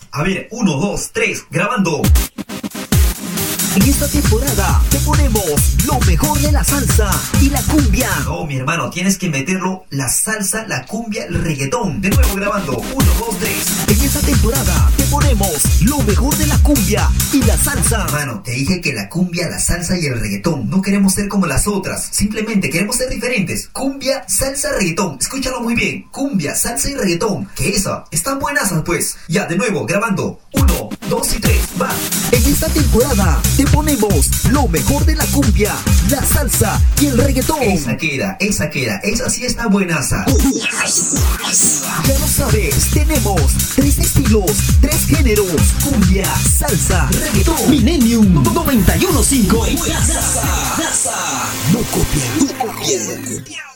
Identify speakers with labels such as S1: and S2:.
S1: A ver, 1, 2, 3, grabando.
S2: En esta temporada te ponemos lo mejor de la salsa y la cumbia.
S1: No, mi hermano, tienes que meterlo la salsa, la cumbia, el reggaetón. De nuevo grabando. 1, 2, 3.
S2: En esta temporada te ponemos lo mejor de la cumbia y la salsa.
S1: Hermano, te dije que la cumbia, la salsa y el reggaetón. No queremos ser como las otras. Simplemente queremos ser diferentes. Cumbia, salsa, reggaetón. Escúchalo muy bien. Cumbia, salsa y reggaetón. Que esa. Están buenas, pues. Ya, de nuevo, grabando. 1, 2 y 3. Va.
S2: En esta temporada te ponemos lo mejor de la cumbia, la salsa y el reggaetón.
S1: Esa queda. Esa sí está buenaza.
S2: Ya lo sabes, tenemos 3 estilos, 3 géneros: cumbia, salsa, reggaetón. Millennium 91.5 en casa. No copien, no copien.